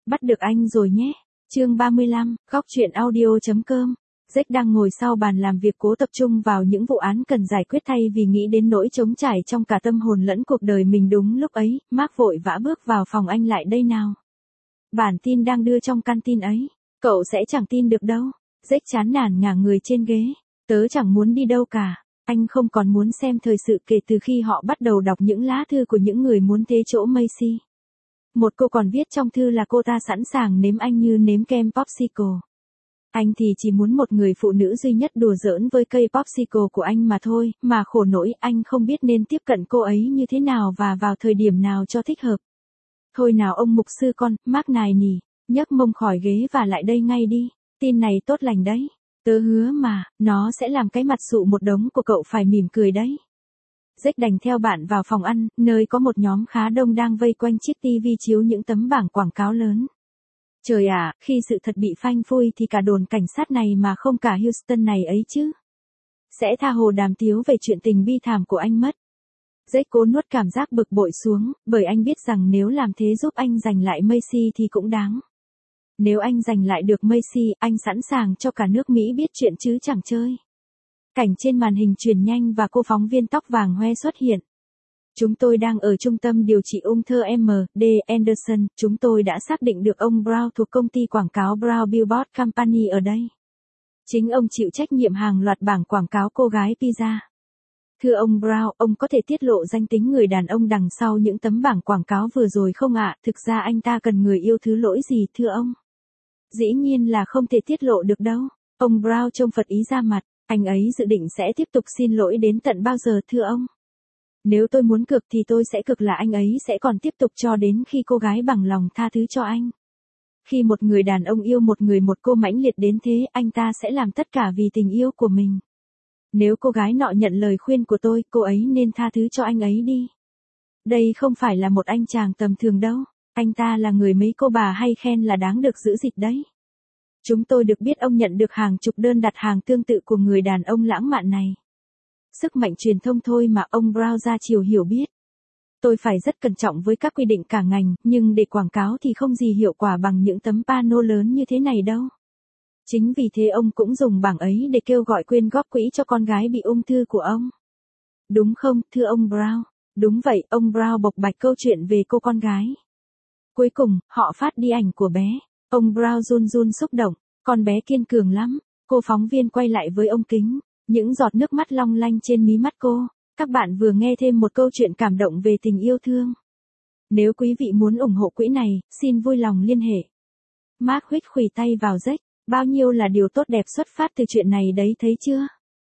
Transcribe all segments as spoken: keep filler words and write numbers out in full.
Bắt được anh rồi nhé. Chương ba mươi lăm, góc truyện audio.com. Jack đang ngồi sau bàn làm việc cố tập trung vào những vụ án cần giải quyết thay vì nghĩ đến nỗi trống trải trong cả tâm hồn lẫn cuộc đời mình. Đúng lúc ấy, Mark vội vã bước vào phòng. Anh lại đây nào. Bản tin đang đưa trong căn tin ấy. Cậu sẽ chẳng tin được đâu. Jack chán nản ngả người trên ghế. Tớ chẳng muốn đi đâu cả. Anh không còn muốn xem thời sự kể từ khi họ bắt đầu đọc những lá thư của những người muốn thế chỗ Macy. Một cô còn viết trong thư là cô ta sẵn sàng nếm anh như nếm kem popsicle. Anh thì chỉ muốn một người phụ nữ duy nhất đùa giỡn với cây popsicle của anh mà thôi, mà khổ nỗi anh không biết nên tiếp cận cô ấy như thế nào và vào thời điểm nào cho thích hợp. Thôi nào ông mục sư con, Mark nài nỉ, nhấc mông khỏi ghế và lại đây ngay đi, tin này tốt lành đấy. Tớ hứa mà, nó sẽ làm cái mặt sụ một đống của cậu phải mỉm cười đấy. Jack đành theo bạn vào phòng ăn, nơi có một nhóm khá đông đang vây quanh chiếc tivi chiếu những tấm bảng quảng cáo lớn. Trời ạ, khi sự thật bị phanh phui thì cả đồn cảnh sát này mà không cả Houston này ấy chứ. Sẽ tha hồ đàm tiếu về chuyện tình bi thảm của anh mất. Jack cố nuốt cảm giác bực bội xuống, bởi anh biết rằng nếu làm thế giúp anh giành lại Macy thì cũng đáng. Nếu anh giành lại được Macy, anh sẵn sàng cho cả nước Mỹ biết chuyện chứ chẳng chơi. Cảnh trên màn hình truyền nhanh và cô phóng viên tóc vàng hoe xuất hiện. Chúng tôi đang ở trung tâm điều trị ung thư em đê Anderson, chúng tôi đã xác định được ông Brown thuộc công ty quảng cáo Brown Billboard Company ở đây. Chính ông chịu trách nhiệm hàng loạt bảng quảng cáo cô gái pizza. Thưa ông Brown, ông có thể tiết lộ danh tính người đàn ông đằng sau những tấm bảng quảng cáo vừa rồi không ạ? Thực ra anh ta cần người yêu thứ lỗi gì thưa ông? Dĩ nhiên là không thể tiết lộ được đâu. Ông Brown trông phật ý ra mặt. Anh ấy dự định sẽ tiếp tục xin lỗi đến tận bao giờ thưa ông? Nếu tôi muốn cược thì tôi sẽ cược là anh ấy sẽ còn tiếp tục cho đến khi cô gái bằng lòng tha thứ cho anh. Khi một người đàn ông yêu một người một cô mãnh liệt đến thế, anh ta sẽ làm tất cả vì tình yêu của mình. Nếu cô gái nọ nhận lời khuyên của tôi, cô ấy nên tha thứ cho anh ấy đi. Đây không phải là một anh chàng tầm thường đâu. Anh ta là người mấy cô bà hay khen là đáng được giữ gìn đấy. Chúng tôi được biết ông nhận được hàng chục đơn đặt hàng tương tự của người đàn ông lãng mạn này. Sức mạnh truyền thông thôi mà ông Brown ra chiều hiểu biết. Tôi phải rất cẩn trọng với các quy định cả ngành, nhưng để quảng cáo thì không gì hiệu quả bằng những tấm pano lớn như thế này đâu. Chính vì thế ông cũng dùng bảng ấy để kêu gọi quyên góp quỹ cho con gái bị ung thư của ông. Đúng không, thưa ông Brown? Đúng vậy, ông Brown bộc bạch câu chuyện về cô con gái. Cuối cùng, họ phát đi ảnh của bé. Ông Brown run run xúc động, con bé kiên cường lắm. Cô phóng viên quay lại với ông kính, những giọt nước mắt long lanh trên mí mắt cô. Các bạn vừa nghe thêm một câu chuyện cảm động về tình yêu thương. Nếu quý vị muốn ủng hộ quỹ này, xin vui lòng liên hệ. Mark huých khuỷu tay vào Jack, bao nhiêu là điều tốt đẹp xuất phát từ chuyện này đấy thấy chưa?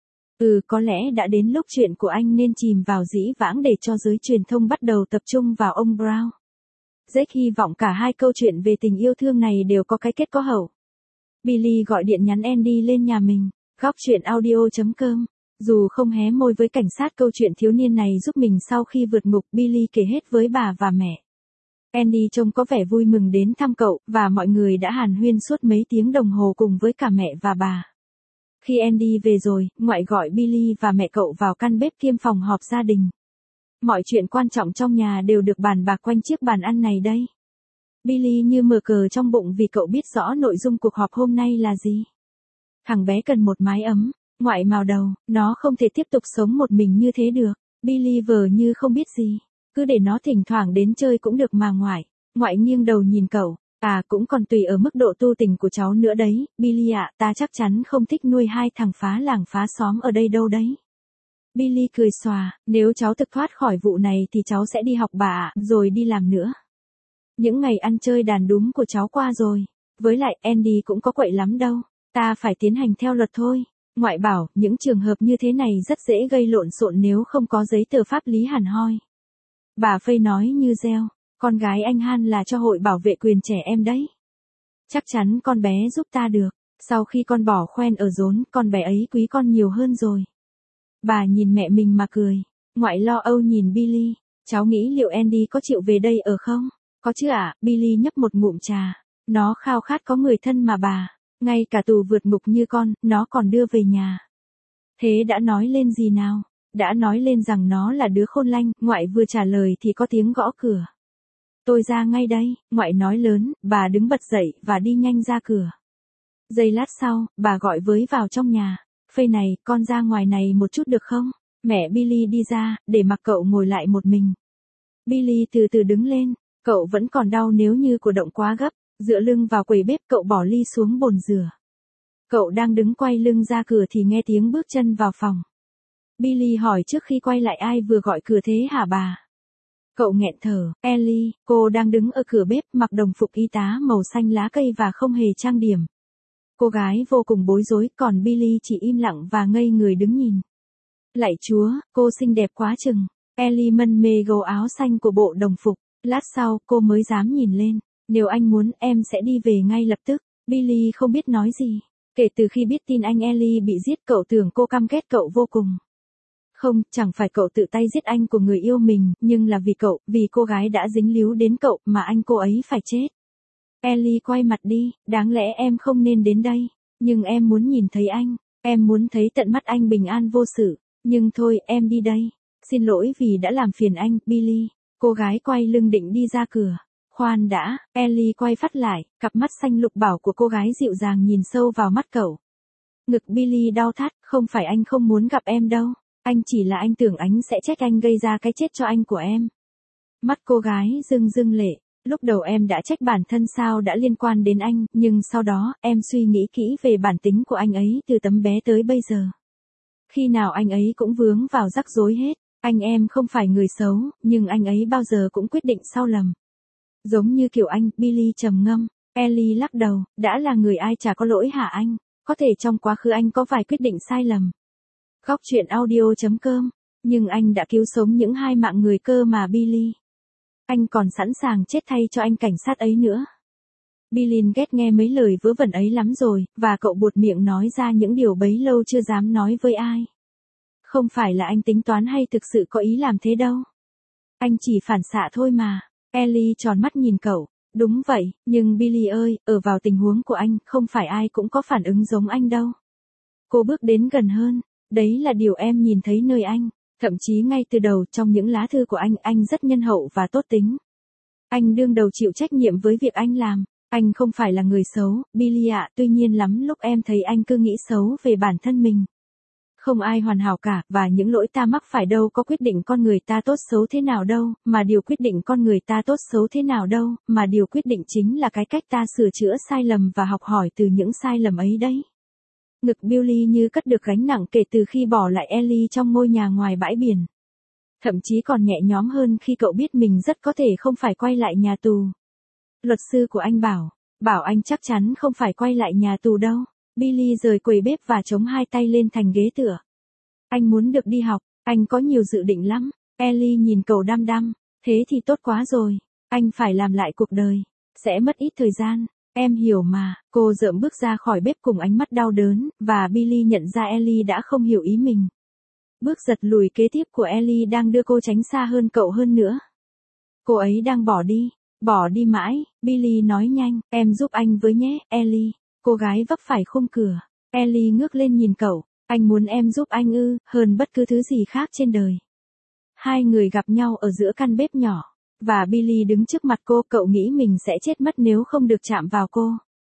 Ừ, có lẽ đã đến lúc chuyện của anh nên chìm vào dĩ vãng để cho giới truyền thông bắt đầu tập trung vào ông Brown. Jack hy vọng cả hai câu chuyện về tình yêu thương này đều có cái kết có hậu. Billy gọi điện nhắn Andy lên nhà mình, góc truyện audio.com. Dù không hé môi với cảnh sát câu chuyện thiếu niên này giúp mình sau khi vượt ngục, Billy kể hết với bà và mẹ. Andy trông có vẻ vui mừng đến thăm cậu, và mọi người đã hàn huyên suốt mấy tiếng đồng hồ cùng với cả mẹ và bà. Khi Andy về rồi, ngoại gọi Billy và mẹ cậu vào căn bếp kiêm phòng họp gia đình. Mọi chuyện quan trọng trong nhà đều được bàn bạc quanh chiếc bàn ăn này đây. Billy như mở cờ trong bụng vì cậu biết rõ nội dung cuộc họp hôm nay là gì. Thằng bé cần một mái ấm, ngoại mào đầu, nó không thể tiếp tục sống một mình như thế được. Billy vờ như không biết gì, cứ để nó thỉnh thoảng đến chơi cũng được mà ngoại. Ngoại nghiêng đầu nhìn cậu, à cũng còn tùy ở mức độ tu tình của cháu nữa đấy. Billy ạ, à, ta chắc chắn không thích nuôi hai thằng phá làng phá xóm ở đây đâu đấy. Billy cười xòa, nếu cháu thực thoát khỏi vụ này thì cháu sẽ đi học bà ạ, rồi đi làm nữa. Những ngày ăn chơi đàn đúm của cháu qua rồi, với lại Andy cũng có quậy lắm đâu, ta phải tiến hành theo luật thôi. Ngoại bảo, những trường hợp như thế này rất dễ gây lộn xộn nếu không có giấy tờ pháp lý hẳn hoi. Bà Phây nói như reo, con gái anh Han là cho hội bảo vệ quyền trẻ em đấy. Chắc chắn con bé giúp ta được, sau khi con bỏ khoen ở rốn, con bé ấy quý con nhiều hơn rồi. Bà nhìn mẹ mình mà cười, ngoại lo âu nhìn Billy, cháu nghĩ liệu Andy có chịu về đây ở không? Có chứ ạ, à? Billy nhấp một ngụm trà, nó khao khát có người thân mà bà, ngay cả tù vượt ngục như con, nó còn đưa về nhà. Thế đã nói lên gì nào? Đã nói lên rằng nó là đứa khôn lanh, ngoại vừa trả lời thì có tiếng gõ cửa. Tôi ra ngay đây, ngoại nói lớn, bà đứng bật dậy và đi nhanh ra cửa. Giây lát sau, bà gọi với vào trong nhà. Phây này, con ra ngoài này một chút được không? Mẹ Billy đi ra, để mặc cậu ngồi lại một mình. Billy từ từ đứng lên, cậu vẫn còn đau nếu như cử động quá gấp, dựa lưng vào quầy bếp cậu bỏ ly xuống bồn rửa. Cậu đang đứng quay lưng ra cửa thì nghe tiếng bước chân vào phòng. Billy hỏi trước khi quay lại ai vừa gọi cửa thế hả bà? Cậu nghẹn thở, Ellie, cô đang đứng ở cửa bếp mặc đồng phục y tá màu xanh lá cây và không hề trang điểm. Cô gái vô cùng bối rối, còn Billy chỉ im lặng và ngây người đứng nhìn. Lạy Chúa, cô xinh đẹp quá chừng. Ellie mân mê gấu áo xanh của bộ đồng phục. Lát sau, cô mới dám nhìn lên. Nếu anh muốn, em sẽ đi về ngay lập tức. Billy không biết nói gì. Kể từ khi biết tin anh Ellie bị giết, cậu tưởng cô căm ghét cậu vô cùng. Không, chẳng phải cậu tự tay giết anh của người yêu mình, nhưng là vì cậu, vì cô gái đã dính líu đến cậu, mà anh cô ấy phải chết. Ellie quay mặt đi, đáng lẽ em không nên đến đây, nhưng em muốn nhìn thấy anh, em muốn thấy tận mắt anh bình an vô sự, nhưng thôi, em đi đây. Xin lỗi vì đã làm phiền anh, Billy. Cô gái quay lưng định đi ra cửa. Khoan đã, Ellie quay phát lại, cặp mắt xanh lục bảo của cô gái dịu dàng nhìn sâu vào mắt cậu. Ngực Billy đau thắt, không phải anh không muốn gặp em đâu. Anh chỉ là anh tưởng anh sẽ trách anh gây ra cái chết cho anh của em. Mắt cô gái rưng rưng lệ. Lúc đầu em đã trách bản thân sao đã liên quan đến anh, nhưng sau đó, em suy nghĩ kỹ về bản tính của anh ấy từ tấm bé tới bây giờ. Khi nào anh ấy cũng vướng vào rắc rối hết. Anh em không phải người xấu, nhưng anh ấy bao giờ cũng quyết định sai lầm. Giống như kiểu anh, Billy trầm ngâm. Ellie lắc đầu, đã là người ai chả có lỗi hả anh? Có thể trong quá khứ anh có vài quyết định sai lầm. Góc truyện audio chấm com. Nhưng anh đã cứu sống những hai mạng người cơ mà Billy. Anh còn sẵn sàng chết thay cho anh cảnh sát ấy nữa. Billy ghét nghe mấy lời vớ vẩn ấy lắm rồi, và cậu buột miệng nói ra những điều bấy lâu chưa dám nói với ai. Không phải là anh tính toán hay thực sự có ý làm thế đâu. Anh chỉ phản xạ thôi mà. Ellie tròn mắt nhìn cậu. Đúng vậy, nhưng Billy ơi, ở vào tình huống của anh, không phải ai cũng có phản ứng giống anh đâu. Cô bước đến gần hơn. Đấy là điều em nhìn thấy nơi anh. Thậm chí ngay từ đầu trong những lá thư của anh, anh rất nhân hậu và tốt tính. Anh đương đầu chịu trách nhiệm với việc anh làm. Anh không phải là người xấu, Billy ạ, tuy nhiên lắm lúc em thấy anh cứ nghĩ xấu về bản thân mình. Không ai hoàn hảo cả, và những lỗi ta mắc phải đâu có quyết định con người ta tốt xấu thế nào đâu, mà điều quyết định con người ta tốt xấu thế nào đâu, mà điều quyết định chính là cái cách ta sửa chữa sai lầm và học hỏi từ những sai lầm ấy đấy. Ngực Billy như cất được gánh nặng kể từ khi bỏ lại Ellie trong ngôi nhà ngoài bãi biển. Thậm chí còn nhẹ nhõm hơn khi cậu biết mình rất có thể không phải quay lại nhà tù. Luật sư của anh bảo, bảo anh chắc chắn không phải quay lại nhà tù đâu. Billy rời quầy bếp và chống hai tay lên thành ghế tựa. Anh muốn được đi học, anh có nhiều dự định lắm. Ellie nhìn cậu đăm đăm, thế thì tốt quá rồi. Anh phải làm lại cuộc đời, sẽ mất ít thời gian. Em hiểu mà. Cô dợm bước ra khỏi bếp cùng ánh mắt đau đớn, và Billy nhận ra Ellie đã không hiểu ý mình. Bước giật lùi kế tiếp của Ellie đang đưa cô tránh xa hơn cậu hơn nữa. Cô ấy đang bỏ đi, bỏ đi mãi. Billy nói nhanh, em giúp anh với nhé, Ellie. Cô gái vấp phải khung cửa. Ellie ngước lên nhìn cậu, anh muốn em giúp anh ư, hơn bất cứ thứ gì khác trên đời. Hai người gặp nhau ở giữa căn bếp nhỏ. Và Billy đứng trước mặt cô, cậu nghĩ mình sẽ chết mất nếu không được chạm vào cô.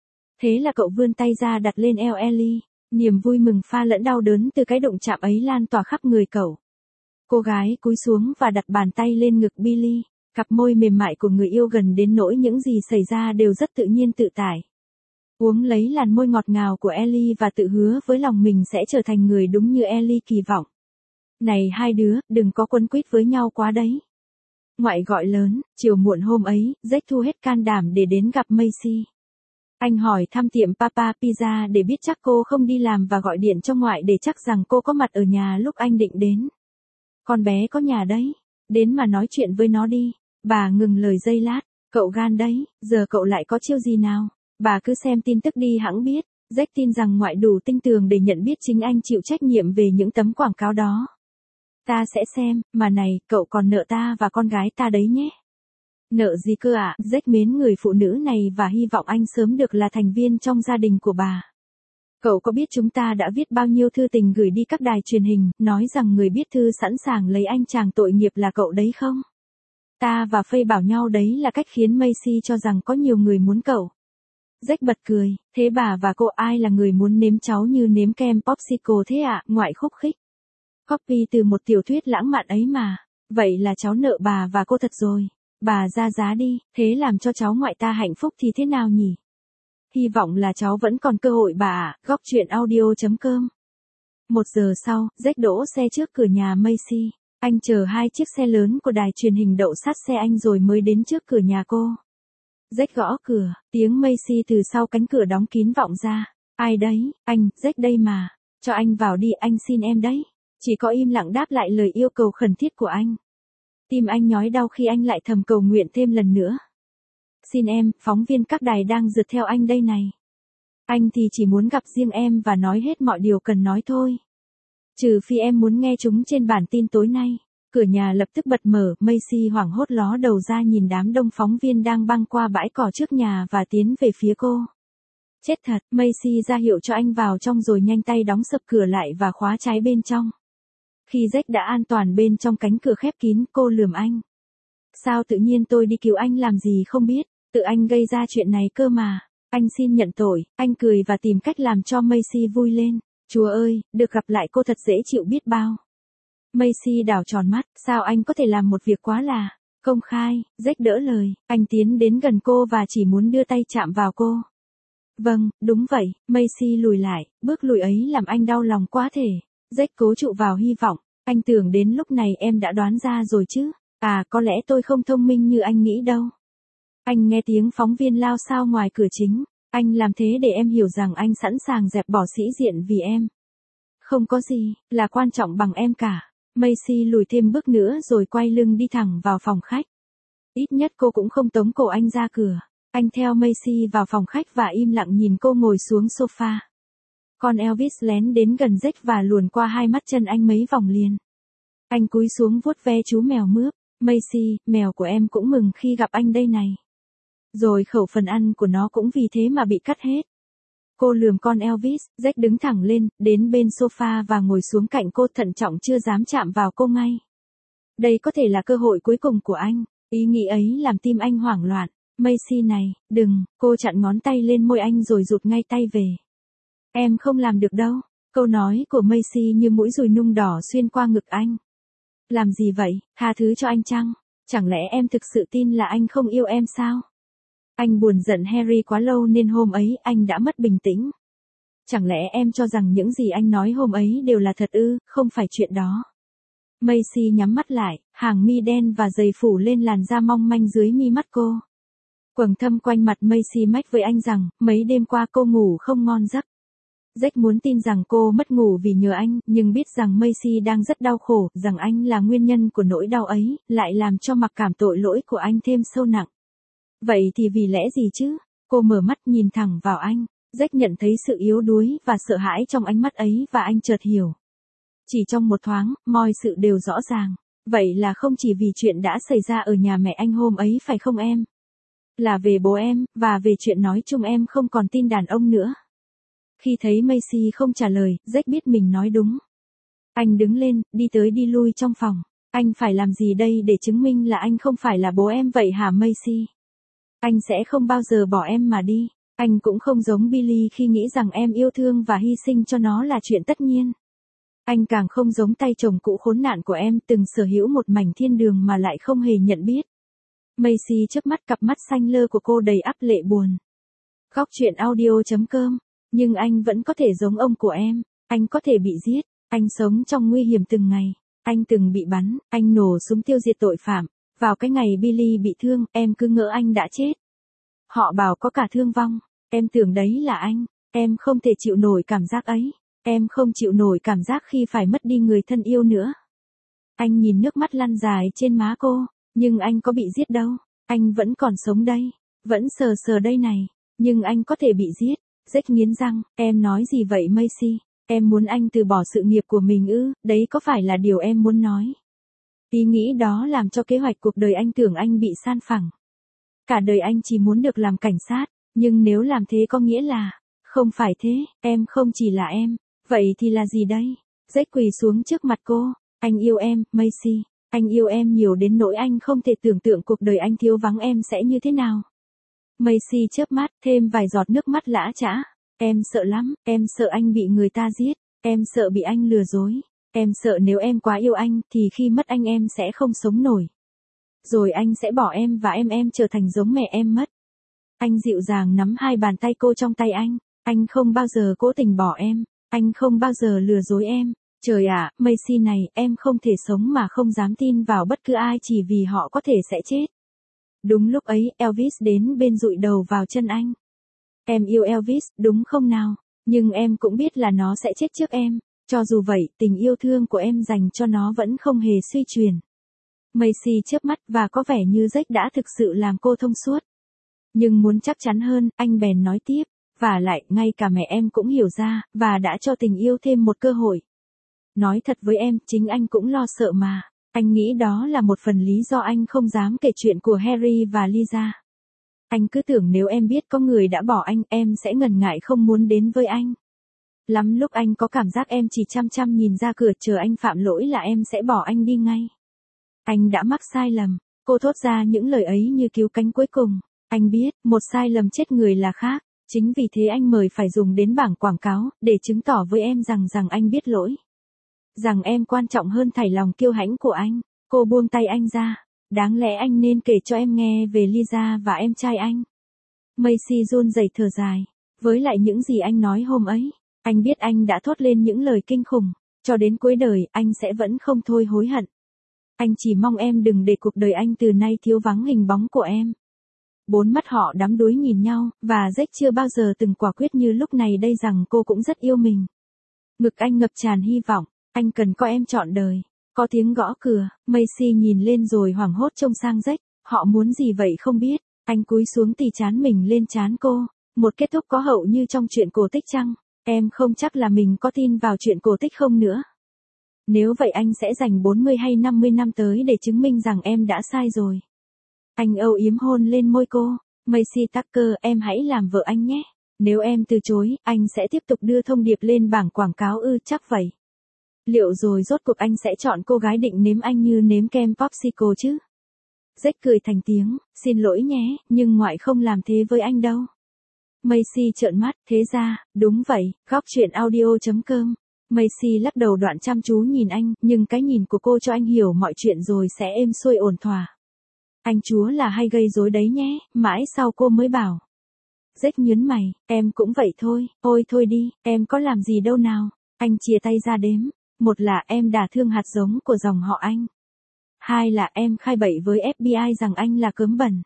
Thế là cậu vươn tay ra đặt lên eo Ellie. Niềm vui mừng pha lẫn đau đớn từ cái đụng chạm ấy lan tỏa khắp người cậu. Cô gái cúi xuống và đặt bàn tay lên ngực Billy. Cặp môi mềm mại của người yêu gần đến nỗi những gì xảy ra đều rất tự nhiên tự tại. Uống lấy làn môi ngọt ngào của Ellie và tự hứa với lòng mình sẽ trở thành người đúng như Ellie kỳ vọng. Này hai đứa, đừng có quấn quýt với nhau quá đấy. Ngoại gọi lớn, chiều muộn hôm ấy, Jack thu hết can đảm để đến gặp Macy. Anh hỏi thăm tiệm Papa Pizza để biết chắc cô không đi làm và gọi điện cho ngoại để chắc rằng cô có mặt ở nhà lúc anh định đến. Con bé có nhà đấy, đến mà nói chuyện với nó đi. Bà ngừng lời giây lát, cậu gan đấy, giờ cậu lại có chiêu gì nào? Bà cứ xem tin tức đi hẵng biết. Jack tin rằng ngoại đủ tinh tường để nhận biết chính anh chịu trách nhiệm về những tấm quảng cáo đó. Ta sẽ xem, mà này, cậu còn nợ ta và con gái ta đấy nhé. Nợ gì cơ ạ? À? Jack mến người phụ nữ này và hy vọng anh sớm được là thành viên trong gia đình của bà. Cậu có biết chúng ta đã viết bao nhiêu thư tình gửi đi các đài truyền hình, nói rằng người biết thư sẵn sàng lấy anh chàng tội nghiệp là cậu đấy không? Ta và Faye bảo nhau đấy là cách khiến Macy cho rằng có nhiều người muốn cậu. Jack bật cười, thế bà và cô ai là người muốn nếm cháu như nếm kem popsicle thế ạ, ngoại khúc khích. Copy từ một tiểu thuyết lãng mạn ấy mà. Vậy là cháu nợ bà và cô thật rồi. Bà ra giá đi, thế làm cho cháu ngoại ta hạnh phúc thì thế nào nhỉ? Hy vọng là cháu vẫn còn cơ hội bà ạ, góc chuyện audio chấm com. Một giờ sau, Jack đỗ xe trước cửa nhà Macy. Anh chờ hai chiếc xe lớn của đài truyền hình đậu sát xe anh rồi mới đến trước cửa nhà cô. Jack gõ cửa, tiếng Macy từ sau cánh cửa đóng kín vọng ra. Ai đấy, anh, Jack đây mà. Cho anh vào đi, anh xin em đấy. Chỉ có im lặng đáp lại lời yêu cầu khẩn thiết của anh. Tim anh nhói đau khi anh lại thầm cầu nguyện thêm lần nữa. Xin em, phóng viên các đài đang rượt theo anh đây này. Anh thì chỉ muốn gặp riêng em và nói hết mọi điều cần nói thôi. Trừ phi em muốn nghe chúng trên bản tin tối nay. Cửa nhà lập tức bật mở, Macy hoảng hốt ló đầu ra nhìn đám đông phóng viên đang băng qua bãi cỏ trước nhà và tiến về phía cô. Chết thật, Macy ra hiệu cho anh vào trong rồi nhanh tay đóng sập cửa lại và khóa trái bên trong. Khi Jack đã an toàn bên trong cánh cửa khép kín, cô lườm anh. Sao tự nhiên tôi đi cứu anh làm gì không biết, tự anh gây ra chuyện này cơ mà. Anh xin nhận tội, anh cười và tìm cách làm cho Macy vui lên. Chúa ơi, được gặp lại cô thật dễ chịu biết bao. Macy đảo tròn mắt, sao anh có thể làm một việc quá là công khai. Jack đỡ lời, anh tiến đến gần cô và chỉ muốn đưa tay chạm vào cô. Vâng, đúng vậy, Macy lùi lại, bước lùi ấy làm anh đau lòng quá thể. Jack cố trụ vào hy vọng, anh tưởng đến lúc này em đã đoán ra rồi chứ. À, có lẽ tôi không thông minh như anh nghĩ đâu. Anh nghe tiếng phóng viên lao xao ngoài cửa chính. Anh làm thế để em hiểu rằng anh sẵn sàng dẹp bỏ sĩ diện vì em. Không có gì là quan trọng bằng em cả. Macy lùi thêm bước nữa rồi quay lưng đi thẳng vào phòng khách. Ít nhất cô cũng không tống cổ anh ra cửa. Anh theo Macy vào phòng khách và im lặng nhìn cô ngồi xuống sofa. Con Elvis lén đến gần Jack và luồn qua hai mắt chân anh mấy vòng liền. Anh cúi xuống vuốt ve chú mèo mướp. Macy, mèo của em cũng mừng khi gặp anh đây này. Rồi khẩu phần ăn của nó cũng vì thế mà bị cắt hết. Cô lườm con Elvis, Jack đứng thẳng lên, đến bên sofa và ngồi xuống cạnh cô, thận trọng chưa dám chạm vào cô ngay. Đây có thể là cơ hội cuối cùng của anh. Ý nghĩ ấy làm tim anh hoảng loạn. Macy này, đừng, cô chặn ngón tay lên môi anh rồi rụt ngay tay về. Em không làm được đâu. Câu nói của Macy như mũi dùi nung đỏ xuyên qua ngực anh. Làm gì vậy, tha thứ cho anh chăng? Chẳng lẽ em thực sự tin là anh không yêu em sao? Anh buồn giận Harry quá lâu nên hôm ấy anh đã mất bình tĩnh. Chẳng lẽ em cho rằng những gì anh nói hôm ấy đều là thật ư, không phải chuyện đó. Macy nhắm mắt lại, hàng mi đen và dày phủ lên làn da mong manh dưới mi mắt cô. Quầng thâm quanh mặt Macy mách với anh rằng, mấy đêm qua cô ngủ không ngon giấc. Jack muốn tin rằng cô mất ngủ vì nhờ anh, nhưng biết rằng Macy đang rất đau khổ, rằng anh là nguyên nhân của nỗi đau ấy, lại làm cho mặc cảm tội lỗi của anh thêm sâu nặng. Vậy thì vì lẽ gì chứ? Cô mở mắt nhìn thẳng vào anh. Jack nhận thấy sự yếu đuối và sợ hãi trong ánh mắt ấy và anh chợt hiểu. Chỉ trong một thoáng, mọi sự đều rõ ràng. Vậy là không chỉ vì chuyện đã xảy ra ở nhà mẹ anh hôm ấy phải không em? Là về bố em, và về chuyện nói chung em không còn tin đàn ông nữa. Khi thấy Macy không trả lời, Jack biết mình nói đúng. Anh đứng lên, đi tới đi lui trong phòng. Anh phải làm gì đây để chứng minh là anh không phải là bố em vậy hả Macy? Anh sẽ không bao giờ bỏ em mà đi. Anh cũng không giống Billy khi nghĩ rằng em yêu thương và hy sinh cho nó là chuyện tất nhiên. Anh càng không giống tay chồng cũ khốn nạn của em từng sở hữu một mảnh thiên đường mà lại không hề nhận biết. Macy chớp mắt, cặp mắt xanh lơ của cô đầy ắp lệ buồn. Góc chuyện audio chấm com. Nhưng anh vẫn có thể giống ông của em. Anh có thể bị giết. Anh sống trong nguy hiểm từng ngày. Anh từng bị bắn. Anh nổ súng tiêu diệt tội phạm. Vào cái ngày Billy bị thương, em cứ ngỡ anh đã chết. Họ bảo có cả thương vong. Em tưởng đấy là anh. Em không thể chịu nổi cảm giác ấy. Em không chịu nổi cảm giác khi phải mất đi người thân yêu nữa. Anh nhìn nước mắt lăn dài trên má cô. Nhưng anh có bị giết đâu. Anh vẫn còn sống đây. Vẫn sờ sờ đây này. Nhưng anh có thể bị giết. Jack nghiến răng, em nói gì vậy Macy? Em muốn anh từ bỏ sự nghiệp của mình ư, đấy có phải là điều em muốn nói? Ý nghĩ đó làm cho kế hoạch cuộc đời anh tưởng anh bị san phẳng. Cả đời anh chỉ muốn được làm cảnh sát, nhưng nếu làm thế có nghĩa là, không phải thế, em không chỉ là em, vậy thì là gì đây? Jack quỳ xuống trước mặt cô, anh yêu em, Macy. Anh yêu em nhiều đến nỗi anh không thể tưởng tượng cuộc đời anh thiếu vắng em sẽ như thế nào. Macy chớp mắt, thêm vài giọt nước mắt lã chã. Em sợ lắm, em sợ anh bị người ta giết, em sợ bị anh lừa dối, em sợ nếu em quá yêu anh thì khi mất anh em sẽ không sống nổi. Rồi anh sẽ bỏ em và em em trở thành giống mẹ em mất. Anh dịu dàng nắm hai bàn tay cô trong tay anh, anh không bao giờ cố tình bỏ em, anh không bao giờ lừa dối em. Trời ạ, Macy này, em không thể sống mà không dám tin vào bất cứ ai chỉ vì họ có thể sẽ chết. Đúng lúc ấy, Elvis đến bên dụi đầu vào chân anh. Em yêu Elvis, đúng không nào? Nhưng em cũng biết là nó sẽ chết trước em. Cho dù vậy, tình yêu thương của em dành cho nó vẫn không hề suy chuyển. Macy chớp mắt và có vẻ như Jack đã thực sự làm cô thông suốt. Nhưng muốn chắc chắn hơn, anh bèn nói tiếp. Và lại, ngay cả mẹ em cũng hiểu ra, và đã cho tình yêu thêm một cơ hội. Nói thật với em, chính anh cũng lo sợ mà. Anh nghĩ đó là một phần lý do anh không dám kể chuyện của Harry và Lisa. Anh cứ tưởng nếu em biết có người đã bỏ anh, em sẽ ngần ngại không muốn đến với anh. Lắm lúc anh có cảm giác em chỉ chăm chăm nhìn ra cửa chờ anh phạm lỗi là em sẽ bỏ anh đi ngay. Anh đã mắc sai lầm. Cô thốt ra những lời ấy như cứu cánh cuối cùng. Anh biết, một sai lầm chết người là khác. Chính vì thế anh mời phải dùng đến bảng quảng cáo, để chứng tỏ với em rằng rằng anh biết lỗi. Rằng em quan trọng hơn thảy lòng kiêu hãnh của anh. Cô buông tay anh ra. Đáng lẽ anh nên kể cho em nghe về Lisa và em trai anh. Macy run rẩy thở dài. Với lại những gì anh nói hôm ấy, anh biết anh đã thốt lên những lời kinh khủng. Cho đến cuối đời, anh sẽ vẫn không thôi hối hận. Anh chỉ mong em đừng để cuộc đời anh từ nay thiếu vắng hình bóng của em. Bốn mắt họ đắm đuối nhìn nhau, và Jack chưa bao giờ từng quả quyết như lúc này đây rằng cô cũng rất yêu mình. Ngực anh ngập tràn hy vọng, anh cần có em trọn đời. Có tiếng gõ cửa, Macy nhìn lên rồi hoảng hốt trông sang Jack, họ muốn gì vậy không biết. Anh cúi xuống tì trán mình lên trán cô, một kết thúc có hậu như trong chuyện cổ tích chăng? Em không chắc là mình có tin vào chuyện cổ tích không nữa. Nếu vậy anh sẽ dành bốn mươi hay năm mươi năm tới để chứng minh rằng em đã sai rồi. Anh âu yếm hôn lên môi cô. Macy Tucker, em hãy làm vợ anh nhé. Nếu em từ chối, anh sẽ tiếp tục đưa thông điệp lên bảng quảng cáo ư, chắc vậy. Liệu rồi rốt cuộc anh sẽ chọn cô gái định nếm anh như nếm kem popsicle chứ? Jack cười thành tiếng, xin lỗi nhé, nhưng ngoại không làm thế với anh đâu. Macy trợn mắt, thế ra, đúng vậy, góc chuyện audio chấm com. Macy lắc đầu đoạn chăm chú nhìn anh, nhưng cái nhìn của cô cho anh hiểu mọi chuyện rồi sẽ êm xuôi ổn thỏa. Anh chúa là hay gây rối đấy nhé, mãi sau cô mới bảo. Jack nhớn mày, em cũng vậy thôi, ôi thôi đi, em có làm gì đâu nào. Anh chìa tay ra đếm. Một là em đả thương hạt giống của dòng họ anh. Hai là em khai bậy với ép bê i rằng anh là cớm bẩn.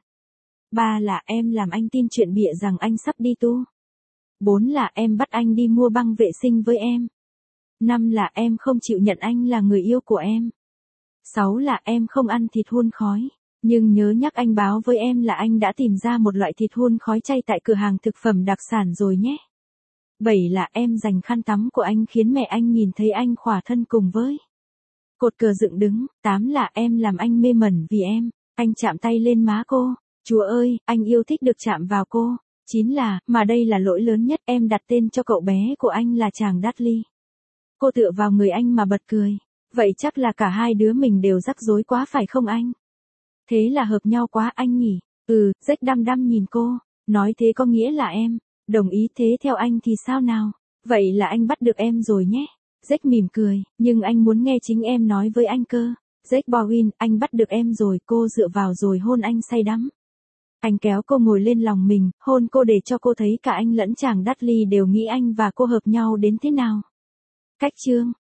Ba là em làm anh tin chuyện bịa rằng anh sắp đi tu. Bốn là em bắt anh đi mua băng vệ sinh với em. Năm là em không chịu nhận anh là người yêu của em. Sáu là em không ăn thịt hun khói. Nhưng nhớ nhắc anh báo với em là anh đã tìm ra một loại thịt hun khói chay tại cửa hàng thực phẩm đặc sản rồi nhé. Bảy là em giành khăn tắm của anh khiến mẹ anh nhìn thấy anh khỏa thân cùng với cột cờ dựng đứng. Tám là em làm anh mê mẩn vì em. Anh chạm tay lên má cô. Chúa ơi, anh yêu thích được chạm vào cô. Chín là, mà đây là lỗi lớn nhất, em đặt tên cho cậu bé của anh là chàng Dudley. Cô tựa vào người anh mà bật cười. Vậy chắc là cả hai đứa mình đều rắc rối quá phải không anh? Thế là hợp nhau quá anh nhỉ? Ừ, Jack đăm đăm nhìn cô. Nói thế có nghĩa là em đồng ý, thế theo anh thì sao nào? Vậy là anh bắt được em rồi nhé. Jack mỉm cười, nhưng anh muốn nghe chính em nói với anh cơ. Jack Bowen, anh bắt được em rồi. Cô dựa vào rồi hôn anh say đắm. Anh kéo cô ngồi lên lòng mình, hôn cô để cho cô thấy cả anh lẫn chàng Dudley đều nghĩ anh và cô hợp nhau đến thế nào. Cách chương